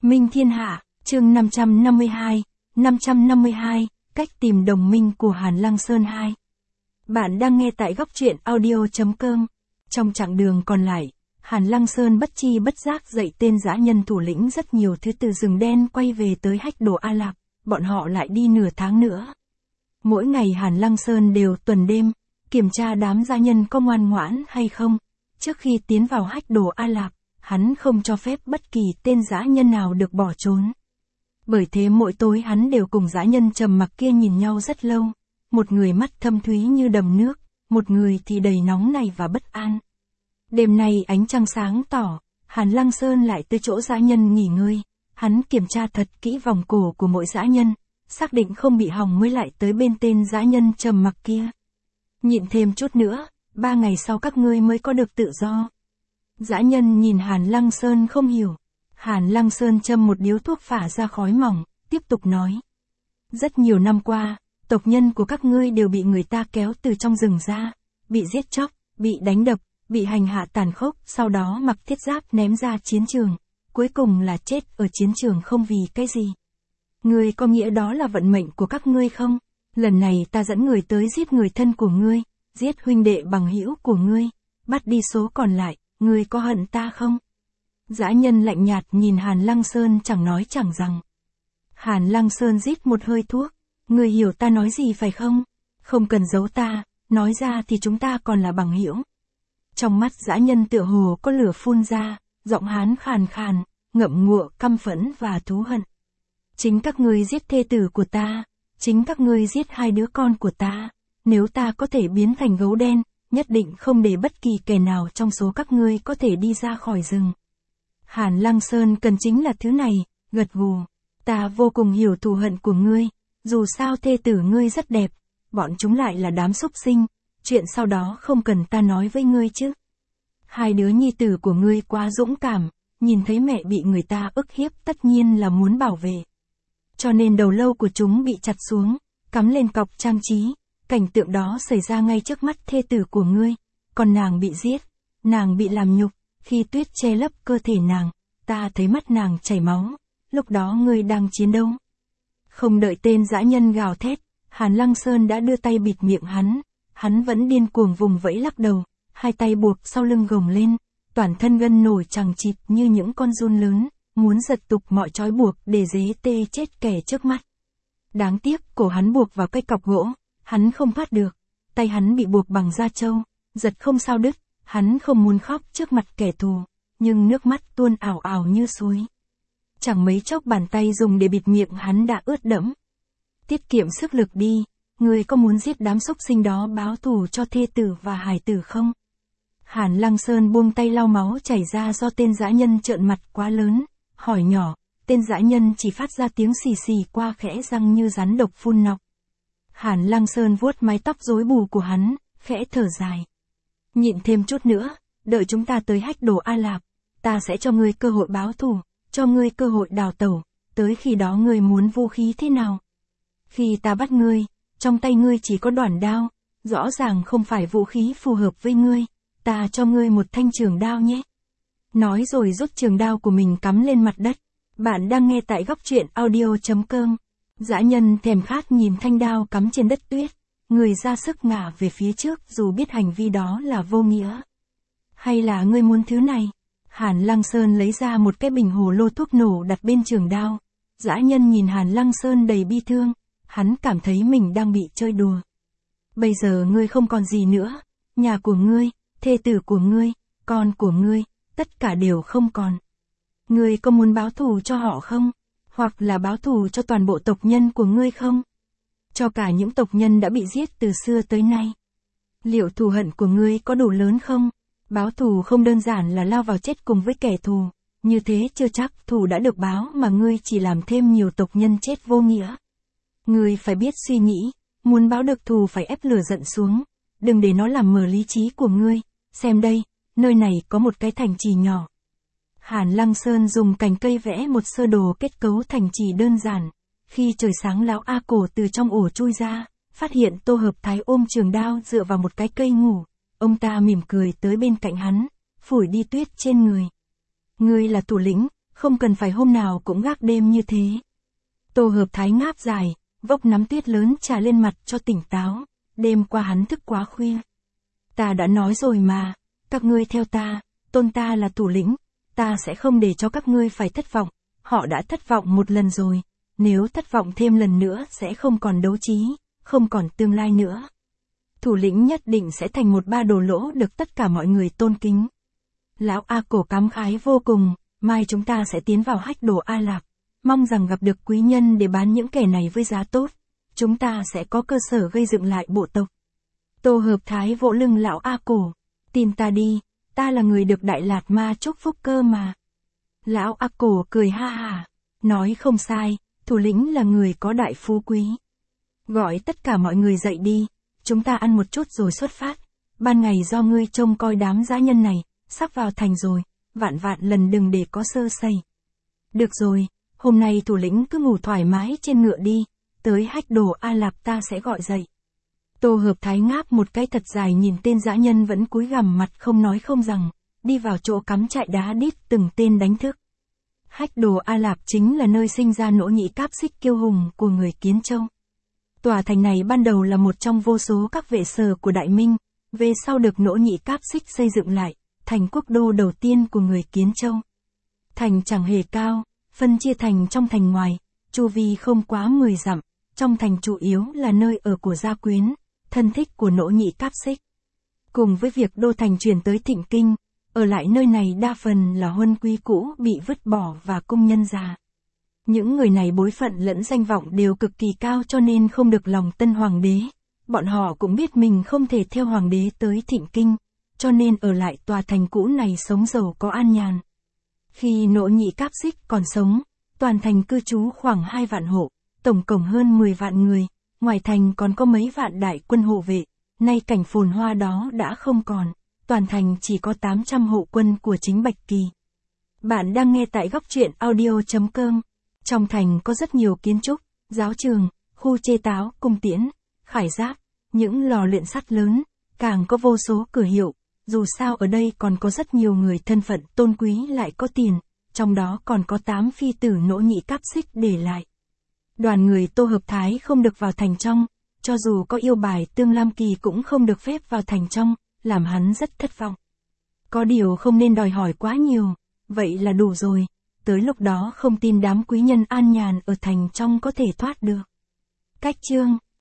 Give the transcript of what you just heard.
Minh Thiên Hạ, chương 552, cách tìm đồng minh của Hàn Lăng Sơn 2. Bạn đang nghe tại góc truyện audio.com. Trong chặng đường còn lại, Hàn Lăng Sơn bất chi bất giác dạy tên dã nhân thủ lĩnh rất nhiều thứ từ rừng đen quay về tới Hách Đồ A Lạp, bọn họ lại đi nửa tháng nữa. Mỗi ngày Hàn Lăng Sơn đều tuần đêm, kiểm tra đám dã nhân có ngoan ngoãn hay không. Trước khi tiến vào Hách Đồ A Lạp, hắn không cho phép bất kỳ tên dã nhân nào được bỏ trốn. Bởi thế mỗi tối hắn đều cùng dã nhân trầm mặc kia nhìn nhau rất lâu, một người mắt thâm thúy như đầm nước, một người thì đầy nóng nảy và bất an. Đêm nay ánh trăng sáng tỏ, Hàn Lăng Sơn lại tới chỗ dã nhân nghỉ ngơi, hắn kiểm tra thật kỹ vòng cổ của mỗi dã nhân, xác định không bị hỏng mới lại tới bên tên dã nhân trầm mặc kia. Nhịn thêm chút nữa, 3 ngày sau các ngươi mới có được tự do. Dã nhân nhìn Hàn Lăng Sơn không hiểu. Hàn Lăng Sơn châm một điếu thuốc phả ra khói mỏng, tiếp tục nói. Rất nhiều năm qua, tộc nhân của các ngươi đều bị người ta kéo từ trong rừng ra, bị giết chóc, bị đánh đập, bị hành hạ tàn khốc, sau đó mặc thiết giáp ném ra chiến trường, cuối cùng là chết ở chiến trường không vì cái gì. Ngươi có nghĩa đó là vận mệnh của các ngươi không? Lần này ta dẫn người tới giết người thân của ngươi, giết huynh đệ bằng hữu của ngươi, bắt đi số còn lại, ngươi có hận ta không? Dã nhân lạnh nhạt nhìn Hàn Lăng Sơn chẳng nói chẳng rằng. Hàn Lăng Sơn rít một hơi thuốc, ngươi hiểu ta nói gì phải không? Không cần giấu ta, nói ra thì chúng ta còn là bằng hữu. Trong mắt dã nhân tựa hồ có lửa phun ra, giọng hán khàn khàn, ngậm ngụa căm phẫn và thú hận. Chính các ngươi giết thê tử của ta, chính các ngươi giết 2 đứa con của ta, nếu ta có thể biến thành gấu đen, nhất định không để bất kỳ kẻ nào trong số các ngươi có thể đi ra khỏi rừng. Hàn Lăng Sơn cần chính là thứ này, gật gù. Ta vô cùng hiểu thù hận của ngươi, dù sao thê tử ngươi rất đẹp, bọn chúng lại là đám súc sinh, chuyện sau đó không cần ta nói với ngươi chứ. 2 đứa nhi tử của ngươi quá dũng cảm, nhìn thấy mẹ bị người ta ức hiếp tất nhiên là muốn bảo vệ. Cho nên đầu lâu của chúng bị chặt xuống, cắm lên cọc trang trí, cảnh tượng đó xảy ra ngay trước mắt thê tử của ngươi, còn nàng bị giết, nàng bị làm nhục. Khi tuyết che lấp cơ thể nàng, ta thấy mắt nàng chảy máu, lúc đó ngươi đang chiến đấu. Không đợi tên dã nhân gào thét, Hàn Lăng Sơn đã đưa tay bịt miệng hắn vẫn điên cuồng vùng vẫy lắc đầu, 2 tay buộc sau lưng gồng lên, toàn thân gân nổi chằng chịt như những con giun lớn, muốn giật tục mọi trói buộc để dế tê chết kẻ trước mắt. Đáng tiếc cổ hắn buộc vào cây cọc gỗ, hắn không thoát được, tay hắn bị buộc bằng da trâu, giật không sao đứt. Hắn không muốn khóc trước mặt kẻ thù, nhưng nước mắt tuôn ảo ảo như suối. Chẳng mấy chốc bàn tay dùng để bịt miệng hắn đã ướt đẫm. Tiết kiệm sức lực đi, ngươi có muốn giết đám súc sinh đó báo thù cho thê tử và hài tử không? Hàn Lăng Sơn buông tay lau máu chảy ra do tên dã nhân trợn mặt quá lớn, hỏi nhỏ, tên dã nhân chỉ phát ra tiếng xì xì qua khẽ răng như rắn độc phun nọc. Hàn Lăng Sơn vuốt mái tóc rối bù của hắn, khẽ thở dài. Nhịn thêm chút nữa, đợi chúng ta tới Hách Đồ A Lạp, ta sẽ cho ngươi cơ hội báo thù, cho ngươi cơ hội đào tẩu, tới khi đó ngươi muốn vũ khí thế nào? Khi ta bắt ngươi, trong tay ngươi chỉ có đoản đao, rõ ràng không phải vũ khí phù hợp với ngươi, ta cho ngươi một thanh trường đao nhé. Nói rồi rút trường đao của mình cắm lên mặt đất. Bạn đang nghe tại góc truyện audio.com. Dã nhân thèm khát nhìn thanh đao cắm trên đất tuyết. Người ra sức ngả về phía trước dù biết hành vi đó là vô nghĩa. Hay là ngươi muốn thứ này? Hàn Lăng Sơn lấy ra một cái bình hồ lô thuốc nổ đặt bên trường đao. Dã nhân nhìn Hàn Lăng Sơn đầy bi thương, hắn cảm thấy mình đang bị chơi đùa. Bây giờ ngươi không còn gì nữa, nhà của ngươi, thê tử của ngươi, con của ngươi, tất cả đều không còn. Ngươi có muốn báo thù cho họ không? Hoặc là báo thù cho toàn bộ tộc nhân của ngươi không? Cho cả những tộc nhân đã bị giết từ xưa tới nay. Liệu thù hận của ngươi có đủ lớn không? Báo thù không đơn giản là lao vào chết cùng với kẻ thù, như thế chưa chắc thù đã được báo mà ngươi chỉ làm thêm nhiều tộc nhân chết vô nghĩa. Ngươi phải biết suy nghĩ, muốn báo được thù phải ép lửa giận xuống, đừng để nó làm mờ lý trí của ngươi. Xem đây, nơi này có một cái thành trì nhỏ. Hàn Lăng Sơn dùng cành cây vẽ một sơ đồ kết cấu thành trì đơn giản. Khi trời sáng lão A Cổ từ trong ổ chui ra, phát hiện Tô Hợp Thái ôm trường đao dựa vào một cái cây ngủ. Ông ta mỉm cười tới bên cạnh hắn, phủi đi tuyết trên người. Ngươi là thủ lĩnh, không cần phải hôm nào cũng gác đêm như thế. Tô Hợp Thái ngáp dài, vốc nắm tuyết lớn trà lên mặt cho tỉnh táo, đêm qua hắn thức quá khuya. Ta đã nói rồi mà, các ngươi theo ta, tôn ta là thủ lĩnh, ta sẽ không để cho các ngươi phải thất vọng, họ đã thất vọng một lần rồi, nếu thất vọng thêm lần nữa sẽ không còn đấu trí, không còn tương lai nữa. Thủ lĩnh nhất định sẽ thành một ba đồ lỗ được tất cả mọi người tôn kính. Lão A Cổ cảm khái vô cùng, mai chúng ta sẽ tiến vào Hách Đồ A Lạp, mong rằng gặp được quý nhân để bán những kẻ này với giá tốt, chúng ta sẽ có cơ sở gây dựng lại bộ tộc. Tô Hợp Thái vỗ lưng lão A Cổ, tin ta đi, ta là người được Đại Lạt Ma chúc phúc cơ mà. Lão A Cổ cười ha hả, nói không sai, thủ lĩnh là người có đại phú quý. Gọi tất cả mọi người dậy đi, chúng ta ăn một chút rồi xuất phát, ban ngày do ngươi trông coi đám dã nhân này, sắp vào thành rồi, vạn vạn lần đừng để có sơ sẩy. Được rồi, hôm nay thủ lĩnh cứ ngủ thoải mái trên ngựa đi, tới Hách Đồ A Lạp ta sẽ gọi dậy. Tô Hợp Thái ngáp một cái thật dài nhìn tên dã nhân vẫn cúi gằm mặt không nói không rằng, đi vào chỗ cắm trại đá đít từng tên đánh thức. Hách Đồ A Lạp chính là nơi sinh ra Nỗ Nhĩ Cáp Xích kiêu hùng của người Kiến Châu. Tòa thành này ban đầu là một trong vô số các vệ sở của Đại Minh, về sau được Nỗ Nhĩ Cáp Xích xây dựng lại, thành quốc đô đầu tiên của người Kiến Châu. Thành chẳng hề cao, phân chia thành trong thành ngoài, chu vi không quá 10 dặm, trong thành chủ yếu là nơi ở của gia quyến, thân thích của Nỗ Nhĩ Cáp Xích. Cùng với việc đô thành chuyển tới Thịnh Kinh, ở lại nơi này đa phần là huân quý cũ bị vứt bỏ và công nhân già. Những người này bối phận lẫn danh vọng đều cực kỳ cao cho nên không được lòng tân hoàng đế. Bọn họ cũng biết mình không thể theo hoàng đế tới Thịnh Kinh, cho nên ở lại tòa thành cũ này sống giàu có an nhàn. Khi Nỗ Nhĩ Cáp Xích còn sống, toàn thành cư trú khoảng 2 vạn hộ, tổng cộng hơn 10 vạn người, ngoài thành còn có mấy vạn đại quân hộ vệ, nay cảnh phồn hoa đó đã không còn, toàn thành chỉ có 800 hộ quân của chính Bạch Kỳ. Bạn đang nghe tại góc truyện audio.com. Trong thành có rất nhiều kiến trúc, giáo trường, khu chê táo, cung tiễn, khải giáp, những lò luyện sắt lớn, càng có vô số cửa hiệu, dù sao ở đây còn có rất nhiều người thân phận tôn quý lại có tiền, trong đó còn có 8 phi tử Nỗ Nhĩ Cáp Xích để lại. Đoàn người Tô Hợp Thái không được vào thành trong, cho dù có yêu bài Tương Lam Kỳ cũng không được phép vào thành trong, làm hắn rất thất vọng. Có điều không nên đòi hỏi quá nhiều, vậy là đủ rồi, tới lúc đó không tin đám quý nhân an nhàn ở thành trong có thể thoát được. Cách chương